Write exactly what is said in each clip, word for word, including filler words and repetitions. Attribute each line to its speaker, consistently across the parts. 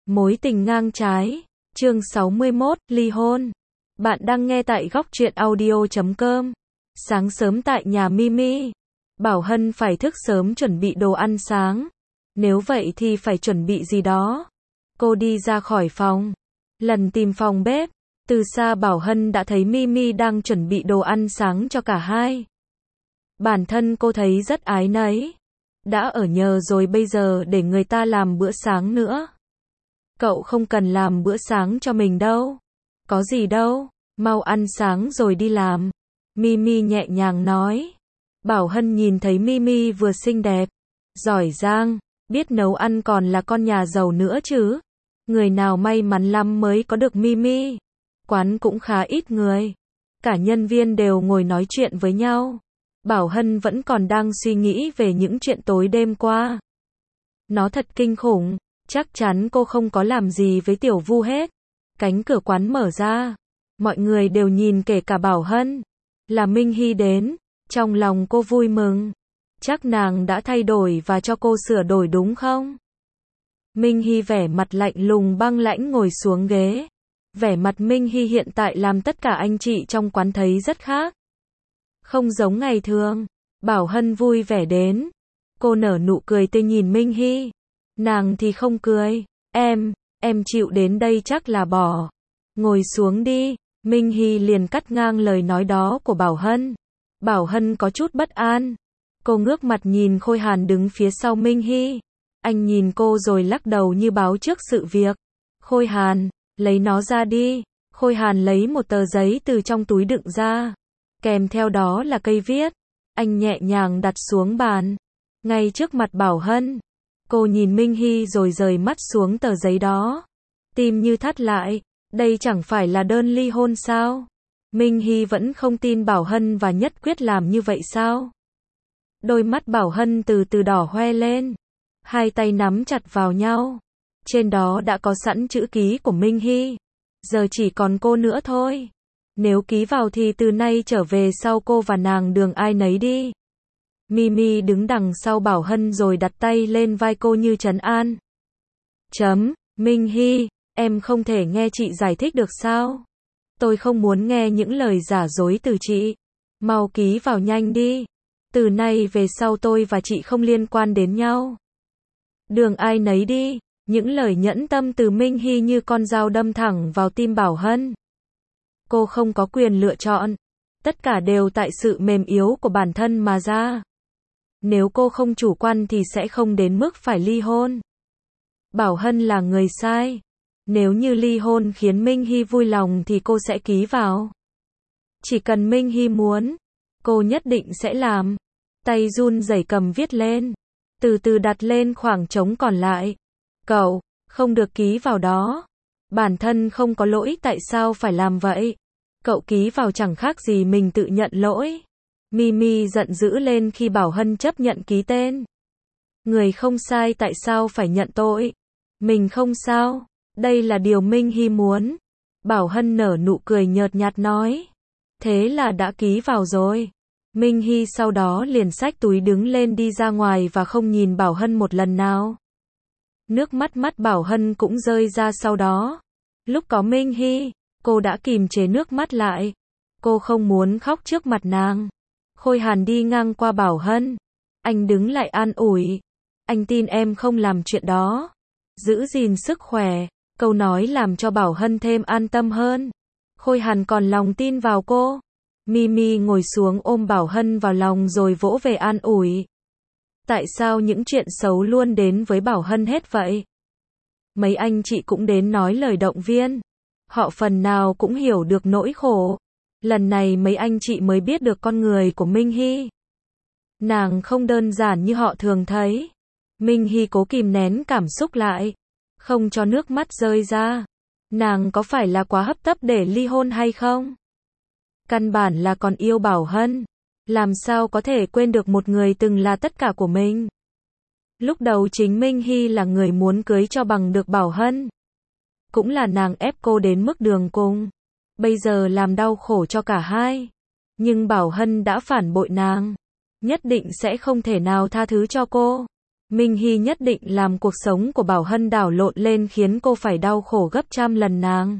Speaker 1: Mối tình ngang trái, chương sáu mươi mốt, ly hôn. Bạn đang nghe tại góc truyện audio chấm com. Sáng sớm tại nhà Mimi, Bảo Hân phải thức sớm chuẩn bị đồ ăn sáng. Nếu vậy thì phải chuẩn bị gì đó. Cô đi ra khỏi phòng, lần tìm phòng bếp. Từ xa Bảo Hân đã thấy Mimi đang chuẩn bị đồ ăn sáng cho cả hai. Bản thân cô thấy rất áy náy. Đã ở nhờ rồi bây giờ để người ta làm bữa sáng nữa. Cậu không cần làm bữa sáng cho mình đâu. Có gì đâu, mau ăn sáng rồi đi làm. Mimi nhẹ nhàng nói. Bảo Hân nhìn thấy Mimi vừa xinh đẹp, giỏi giang, biết nấu ăn còn là con nhà giàu nữa chứ. Người nào may mắn lắm mới có được Mimi. Quán cũng khá ít người. Cả nhân viên đều ngồi nói chuyện với nhau. Bảo Hân vẫn còn đang suy nghĩ về những chuyện tối đêm qua. Nó thật kinh khủng. Chắc chắn cô không có làm gì với Tiểu Vu hết. Cánh cửa quán mở ra. Mọi người đều nhìn kể cả Bảo Hân. Là Minh Hy đến. Trong lòng cô vui mừng. Chắc nàng đã thay đổi và cho cô sửa đổi đúng không? Minh Hy vẻ mặt lạnh lùng băng lãnh ngồi xuống ghế. Vẻ mặt Minh Hy hiện tại làm tất cả anh chị trong quán thấy rất khác. Không giống ngày thường. Bảo Hân vui vẻ đến. Cô nở nụ cười tươi nhìn Minh Hy. Nàng thì không cười. Em, em chịu đến đây chắc là bỏ. Ngồi xuống đi. Minh Hy liền cắt ngang lời nói đó của Bảo Hân. Bảo Hân có chút bất an. Cô ngước mặt nhìn Khôi Hàn đứng phía sau Minh Hy. Anh nhìn cô rồi lắc đầu như báo trước sự việc. Khôi Hàn, lấy nó ra đi. Khôi Hàn lấy một tờ giấy từ trong túi đựng ra. Kèm theo đó là cây viết. Anh nhẹ nhàng đặt xuống bàn. Ngay trước mặt Bảo Hân. Cô nhìn Minh Hy rồi rời mắt xuống tờ giấy đó. Tim như thắt lại. Đây chẳng phải là đơn ly hôn sao? Minh Hy vẫn không tin Bảo Hân và nhất quyết làm như vậy sao? Đôi mắt Bảo Hân từ từ đỏ hoe lên. Hai tay nắm chặt vào nhau. Trên đó đã có sẵn chữ ký của Minh Hy. Giờ chỉ còn cô nữa thôi. Nếu ký vào thì từ nay trở về sau cô và nàng đường ai nấy đi. Mimi đứng đằng sau Bảo Hân rồi đặt tay lên vai cô như trấn an. Chấm, Minh Hy, em không thể nghe chị giải thích được sao? Tôi không muốn nghe những lời giả dối từ chị. Mau ký vào nhanh đi. Từ nay về sau tôi và chị không liên quan đến nhau. Đường ai nấy đi. Những lời nhẫn tâm từ Minh Hy như con dao đâm thẳng vào tim Bảo Hân. Cô không có quyền lựa chọn. Tất cả đều tại sự mềm yếu của bản thân mà ra. Nếu cô không chủ quan thì sẽ không đến mức phải ly hôn. Bảo Hân là người sai. Nếu như ly hôn khiến Minh Hy vui lòng thì cô sẽ ký vào. Chỉ cần Minh Hy muốn, cô nhất định sẽ làm. Tay run rẩy cầm viết lên. Từ từ đặt lên khoảng trống còn lại. Cậu, không được ký vào đó. Bản thân không có lỗi tại sao phải làm vậy? Cậu ký vào chẳng khác gì mình tự nhận lỗi. Mimi giận dữ lên khi Bảo Hân chấp nhận ký tên. Người không sai tại sao phải nhận tội? Mình không sao. Đây là điều Minh Hy muốn. Bảo Hân nở nụ cười nhợt nhạt nói. Thế là đã ký vào rồi. Minh Hy sau đó liền xách túi đứng lên đi ra ngoài và không nhìn Bảo Hân một lần nào. Nước mắt mắt Bảo Hân cũng rơi ra sau đó. Lúc có Minh Hy, cô đã kìm chế nước mắt lại. Cô không muốn khóc trước mặt nàng. Khôi Hàn đi ngang qua Bảo Hân. Anh đứng lại an ủi. Anh tin em không làm chuyện đó. Giữ gìn sức khỏe. Câu nói làm cho Bảo Hân thêm an tâm hơn. Khôi Hàn còn lòng tin vào cô. Mimi ngồi xuống ôm Bảo Hân vào lòng rồi vỗ về an ủi. Tại sao những chuyện xấu luôn đến với Bảo Hân hết vậy? Mấy anh chị cũng đến nói lời động viên. Họ phần nào cũng hiểu được nỗi khổ. Lần này mấy anh chị mới biết được con người của Minh Hy. Nàng không đơn giản như họ thường thấy. Minh Hy cố kìm nén cảm xúc lại. Không cho nước mắt rơi ra. Nàng có phải là quá hấp tấp để ly hôn hay không? Căn bản là còn yêu Bảo Hân. Làm sao có thể quên được một người từng là tất cả của mình? Lúc đầu chính Minh Hy là người muốn cưới cho bằng được Bảo Hân. Cũng là nàng ép cô đến mức đường cùng. Bây giờ làm đau khổ cho cả hai. Nhưng Bảo Hân đã phản bội nàng. Nhất định sẽ không thể nào tha thứ cho cô. Minh Hy nhất định làm cuộc sống của Bảo Hân đảo lộn lên khiến cô phải đau khổ gấp trăm lần nàng.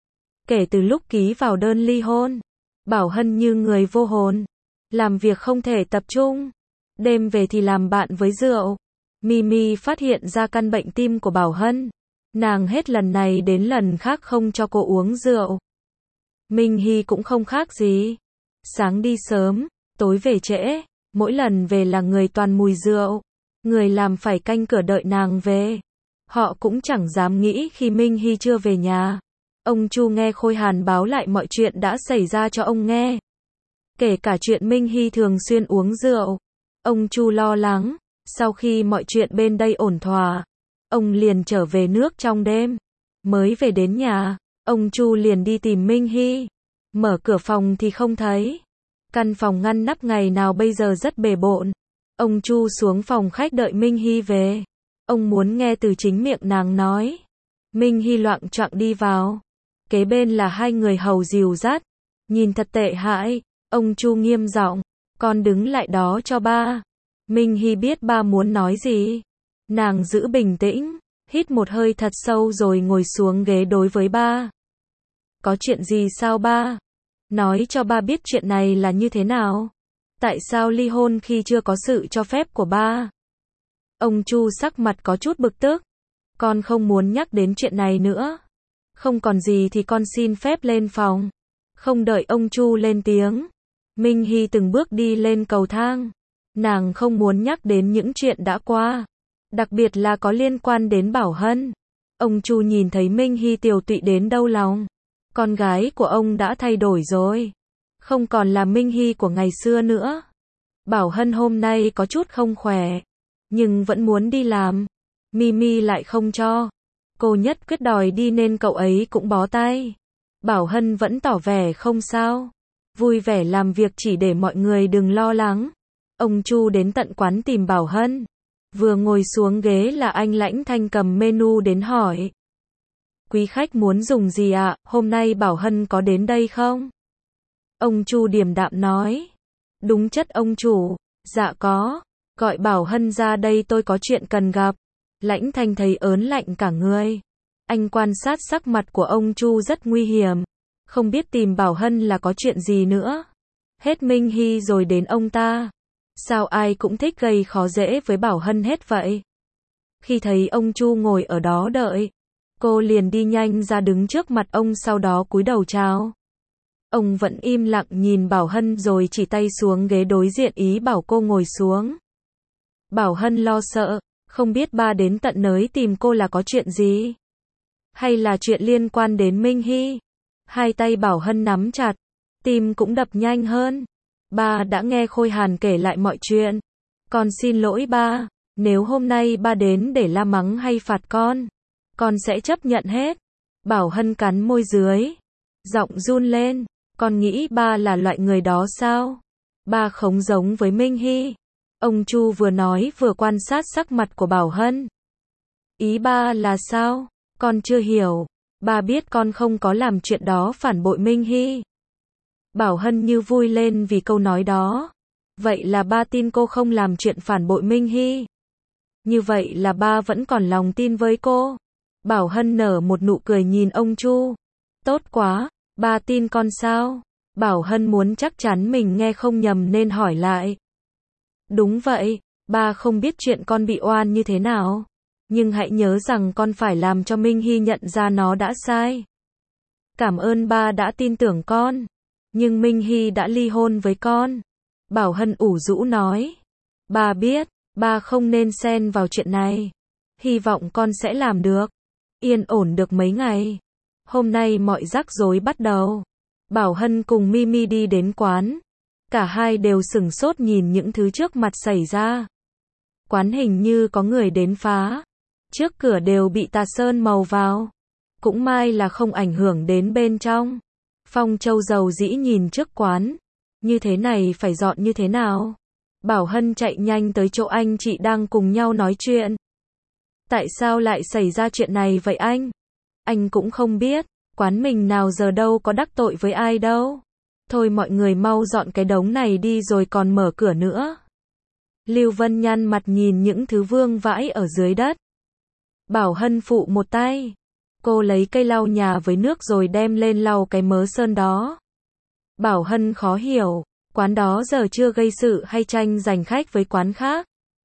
Speaker 1: Kể từ lúc ký vào đơn ly hôn, Bảo Hân như người vô hồn, làm việc không thể tập trung, đêm về thì làm bạn với rượu. Mimi phát hiện ra căn bệnh tim của Bảo Hân, nàng hết lần này đến lần khác không cho cô uống rượu. Minh Hy cũng không khác gì, sáng đi sớm, tối về trễ, mỗi lần về là người toàn mùi rượu, người làm phải canh cửa đợi nàng về. Họ cũng chẳng dám nghĩ khi Minh Hy chưa về nhà. Ông Chu nghe Khôi Hàn báo lại mọi chuyện đã xảy ra cho ông nghe, kể cả chuyện Minh Hy thường xuyên uống rượu. Ông Chu lo lắng, sau khi mọi chuyện bên đây ổn thỏa, ông liền trở về nước trong đêm. Mới về đến nhà, ông Chu liền đi tìm Minh Hy. Mở cửa phòng thì không thấy. Căn phòng ngăn nắp ngày nào bây giờ rất bề bộn. Ông Chu xuống phòng khách đợi Minh Hy về. Ông muốn nghe từ chính miệng nàng nói. Minh Hy loạng choạng đi vào. Kế bên là hai người hầu dìu dắt. Nhìn thật tệ hại. Ông Chu nghiêm giọng, con đứng lại đó cho ba. Minh Hy biết ba muốn nói gì. Nàng giữ bình tĩnh, hít một hơi thật sâu rồi ngồi xuống ghế đối với ba. Có chuyện gì sao ba? Nói cho ba biết chuyện này là như thế nào. Tại sao ly hôn khi chưa có sự cho phép của ba? Ông Chu sắc mặt có chút bực tức. Con không muốn nhắc đến chuyện này nữa. Không còn gì thì con xin phép lên phòng. Không đợi ông Chu lên tiếng, Minh Hy từng bước đi lên cầu thang. Nàng không muốn nhắc đến những chuyện đã qua, đặc biệt là có liên quan đến Bảo Hân. Ông Chu nhìn thấy Minh Hy tiều tụy đến đau lòng. Con gái của ông đã thay đổi rồi, không còn là Minh Hy của ngày xưa nữa. Bảo Hân hôm nay có chút không khỏe, nhưng vẫn muốn đi làm. Mimi lại không cho. Cô nhất quyết đòi đi nên cậu ấy cũng bó tay. Bảo Hân vẫn tỏ vẻ không sao, vui vẻ làm việc chỉ để mọi người đừng lo lắng. Ông Chu đến tận quán tìm Bảo Hân. Vừa ngồi xuống ghế là anh Lãnh Thanh cầm menu đến hỏi. Quý khách muốn dùng gì ạ? Hôm nay Bảo Hân có đến đây không? Ông Chu điềm đạm nói. Đúng chất ông chủ. Dạ có. Gọi Bảo Hân ra đây, tôi có chuyện cần gặp. Lãnh Thanh thấy ớn lạnh cả người. Anh quan sát sắc mặt của ông Chu rất nguy hiểm. Không biết tìm Bảo Hân là có chuyện gì nữa. Hết Minh Hy rồi đến ông ta. Sao ai cũng thích gây khó dễ với Bảo Hân hết vậy? Khi thấy ông Chu ngồi ở đó đợi, cô liền đi nhanh ra đứng trước mặt ông, sau đó cúi đầu chào. Ông vẫn im lặng nhìn Bảo Hân rồi chỉ tay xuống ghế đối diện ý bảo cô ngồi xuống. Bảo Hân lo sợ, không biết ba đến tận nơi tìm cô là có chuyện gì? Hay là chuyện liên quan đến Minh Hy? Hai tay Bảo Hân nắm chặt, tim cũng đập nhanh hơn. Ba đã nghe Khôi Hàn kể lại mọi chuyện. Con xin lỗi ba, nếu hôm nay ba đến để la mắng hay phạt con, con sẽ chấp nhận hết. Bảo Hân cắn môi dưới, giọng run lên. Con nghĩ ba là loại người đó sao? Ba không giống với Minh Hy. Ông Chu vừa nói vừa quan sát sắc mặt của Bảo Hân. Ý ba là sao? Con chưa hiểu. Ba biết con không có làm chuyện đó phản bội Minh Hy. Bảo Hân như vui lên vì câu nói đó. Vậy là ba tin cô không làm chuyện phản bội Minh Hy. Như vậy là ba vẫn còn lòng tin với cô. Bảo Hân nở một nụ cười nhìn ông Chu. Tốt quá, ba tin con sao? Bảo Hân muốn chắc chắn mình nghe không nhầm nên hỏi lại. Đúng vậy, ba không biết chuyện con bị oan như thế nào. Nhưng hãy nhớ rằng con phải làm cho Minh Hy nhận ra nó đã sai. Cảm ơn ba đã tin tưởng con. Nhưng Minh Hy đã ly hôn với con. Bảo Hân ủ rũ nói. Ba biết, ba không nên xen vào chuyện này. Hy vọng con sẽ làm được. Yên ổn được mấy ngày. Hôm nay mọi rắc rối bắt đầu. Bảo Hân cùng Mimi đi đến quán. Cả hai đều sửng sốt nhìn những thứ trước mặt xảy ra. Quán hình như có người đến phá. Trước cửa đều bị tà sơn màu vào. Cũng may là không ảnh hưởng đến bên trong. Phong Châu dầu dĩ nhìn trước quán. Như thế này phải dọn như thế nào? Bảo Hân chạy nhanh tới chỗ anh chị đang cùng nhau nói chuyện. Tại sao lại xảy ra chuyện này vậy anh? Anh cũng không biết. Quán mình nào giờ đâu có đắc tội với ai đâu. Thôi mọi người mau dọn cái đống này đi rồi còn mở cửa nữa. Lưu Vân nhăn mặt nhìn những thứ vương vãi ở dưới đất. Bảo Hân phụ một tay. Cô lấy cây lau nhà với nước rồi đem lên lau cái mớ sơn đó. Bảo Hân khó hiểu, quán đó giờ chưa gây sự hay tranh giành khách với quán khác.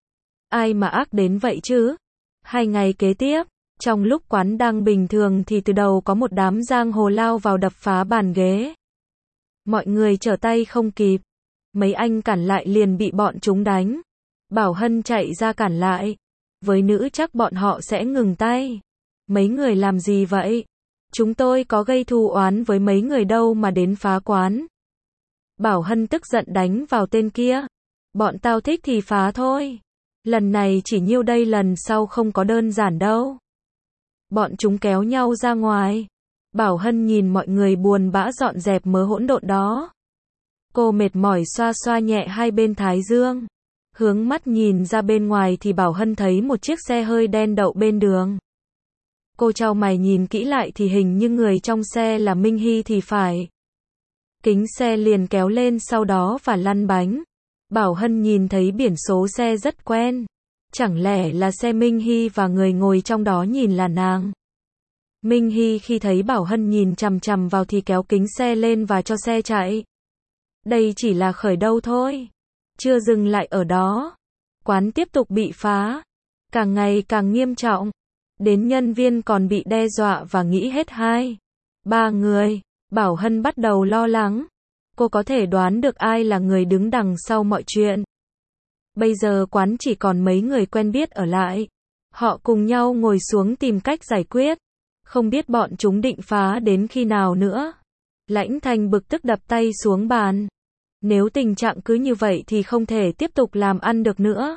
Speaker 1: Ai mà ác đến vậy chứ? Hai ngày kế tiếp, trong lúc quán đang bình thường thì từ đầu có một đám giang hồ lao vào đập phá bàn ghế. Mọi người trở tay không kịp. Mấy anh cản lại liền bị bọn chúng đánh. Bảo Hân chạy ra cản lại. Với nữ chắc bọn họ sẽ ngừng tay. Mấy người làm gì vậy? Chúng tôi có gây thù oán với mấy người đâu mà đến phá quán. Bảo Hân tức giận đánh vào tên kia. Bọn tao thích thì phá thôi. Lần này chỉ nhiêu đây, lần sau không có đơn giản đâu. Bọn chúng kéo nhau ra ngoài. Bảo Hân nhìn mọi người buồn bã dọn dẹp mớ hỗn độn đó. Cô mệt mỏi xoa xoa nhẹ hai bên thái dương. Hướng mắt nhìn ra bên ngoài thì Bảo Hân thấy một chiếc xe hơi đen đậu bên đường. Cô chau mày nhìn kỹ lại thì hình như người trong xe là Minh Hy thì phải. Kính xe liền kéo lên sau đó và lăn bánh. Bảo Hân nhìn thấy biển số xe rất quen. Chẳng lẽ là xe Minh Hy và người ngồi trong đó nhìn là nàng? Minh Hy khi thấy Bảo Hân nhìn chằm chằm vào thì kéo kính xe lên và cho xe chạy. Đây chỉ là khởi đầu thôi. Chưa dừng lại ở đó. Quán tiếp tục bị phá. Càng ngày càng nghiêm trọng. Đến nhân viên còn bị đe dọa và nghĩ hết hai. Ba người. Bảo Hân bắt đầu lo lắng. Cô có thể đoán được ai là người đứng đằng sau mọi chuyện. Bây giờ quán chỉ còn mấy người quen biết ở lại. Họ cùng nhau ngồi xuống tìm cách giải quyết. Không biết bọn chúng định phá đến khi nào nữa. Lãnh Thành bực tức đập tay xuống bàn. Nếu tình trạng cứ như vậy thì không thể tiếp tục làm ăn được nữa.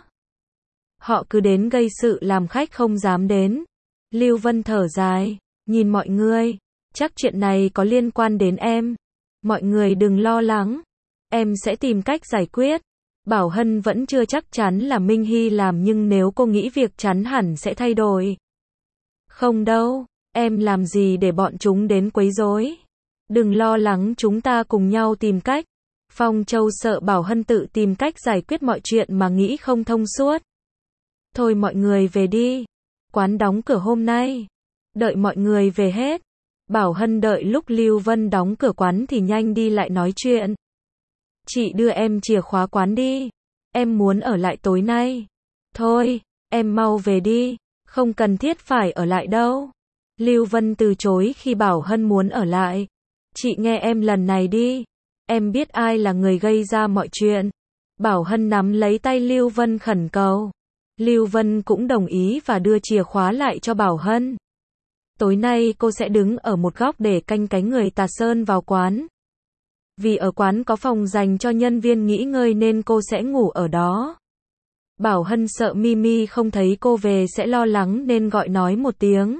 Speaker 1: Họ cứ đến gây sự làm khách không dám đến. Lưu Vân thở dài, nhìn mọi người. Chắc chuyện này có liên quan đến em. Mọi người đừng lo lắng. Em sẽ tìm cách giải quyết. Bảo Hân vẫn chưa chắc chắn là Minh Hy làm, nhưng nếu cô nghĩ việc chắn hẳn sẽ thay đổi. Không đâu, em làm gì để bọn chúng đến quấy rối. Đừng lo lắng, chúng ta cùng nhau tìm cách. Phong Châu sợ Bảo Hân tự tìm cách giải quyết mọi chuyện mà nghĩ không thông suốt. Thôi mọi người về đi. Quán đóng cửa hôm nay. Đợi mọi người về hết. Bảo Hân đợi lúc Lưu Vân đóng cửa quán thì nhanh đi lại nói chuyện. Chị đưa em chìa khóa quán đi. Em muốn ở lại tối nay. Thôi, em mau về đi. Không cần thiết phải ở lại đâu. Lưu Vân từ chối khi Bảo Hân muốn ở lại. Chị nghe em lần này đi. Em biết ai là người gây ra mọi chuyện. Bảo Hân nắm lấy tay Lưu Vân khẩn cầu. Lưu Vân cũng đồng ý và đưa chìa khóa lại cho Bảo Hân. Tối nay cô sẽ đứng ở một góc để canh cánh người tà sơn vào quán. Vì ở quán có phòng dành cho nhân viên nghỉ ngơi nên cô sẽ ngủ ở đó. Bảo Hân sợ Mimi không thấy cô về sẽ lo lắng nên gọi nói một tiếng.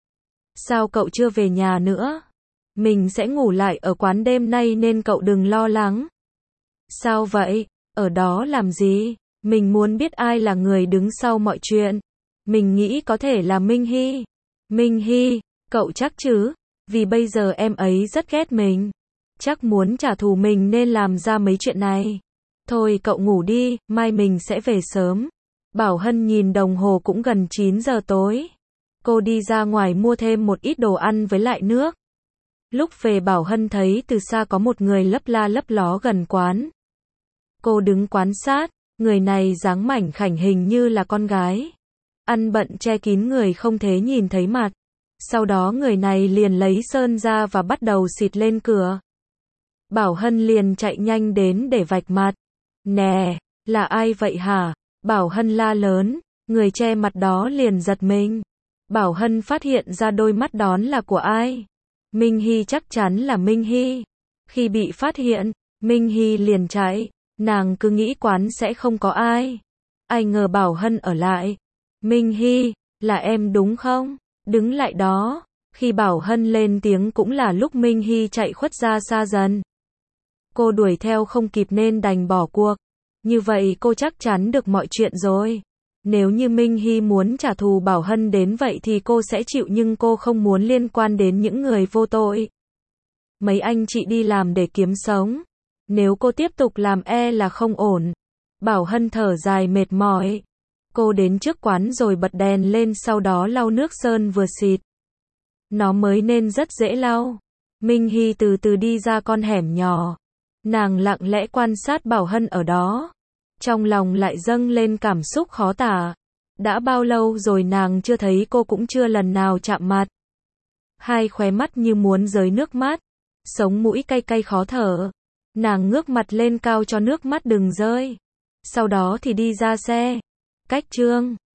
Speaker 1: Sao cậu chưa về nhà nữa? Mình sẽ ngủ lại ở quán đêm nay nên cậu đừng lo lắng. Sao vậy? Ở đó làm gì? Mình muốn biết ai là người đứng sau mọi chuyện. Mình nghĩ có thể là Minh Hy. Minh Hy, cậu chắc chứ? Vì bây giờ em ấy rất ghét mình. Chắc muốn trả thù mình nên làm ra mấy chuyện này. Thôi cậu ngủ đi, mai mình sẽ về sớm. Bảo Hân nhìn đồng hồ cũng gần chín giờ tối. Cô đi ra ngoài mua thêm một ít đồ ăn với lại nước. Lúc về Bảo Hân thấy từ xa có một người lấp la lấp ló gần quán. Cô đứng quan sát, người này dáng mảnh khảnh hình như là con gái. Ăn bận che kín người không thể nhìn thấy mặt. Sau đó người này liền lấy sơn ra và bắt đầu xịt lên cửa. Bảo Hân liền chạy nhanh đến để vạch mặt. Nè, là ai vậy hả? Bảo Hân la lớn, người che mặt đó liền giật mình. Bảo Hân phát hiện ra đôi mắt đón là của ai? Minh Hy, chắc chắn là Minh Hy. Khi bị phát hiện, Minh Hy liền chạy. Nàng cứ nghĩ quán sẽ không có ai. Ai ngờ Bảo Hân ở lại. Minh Hy, là em đúng không? Đứng lại đó. Khi Bảo Hân lên tiếng cũng là lúc Minh Hy chạy khuất ra xa dần. Cô đuổi theo không kịp nên đành bỏ cuộc. Như vậy cô chắc chắn được mọi chuyện rồi. Nếu như Minh Hy muốn trả thù Bảo Hân đến vậy thì cô sẽ chịu, nhưng cô không muốn liên quan đến những người vô tội. Mấy anh chị đi làm để kiếm sống. Nếu cô tiếp tục làm e là không ổn. Bảo Hân thở dài mệt mỏi. Cô đến trước quán rồi bật đèn lên, sau đó lau nước sơn vừa xịt. Nó mới nên rất dễ lau. Minh Hy từ từ đi ra con hẻm nhỏ. Nàng lặng lẽ quan sát Bảo Hân ở đó. Trong lòng lại dâng lên cảm xúc khó tả. Đã bao lâu rồi nàng chưa thấy cô, cũng chưa lần nào chạm mặt. Hai khóe mắt như muốn rơi nước mắt. Sống mũi cay cay khó thở. Nàng ngước mặt lên cao cho nước mắt đừng rơi. Sau đó thì đi ra xe. Cách Trương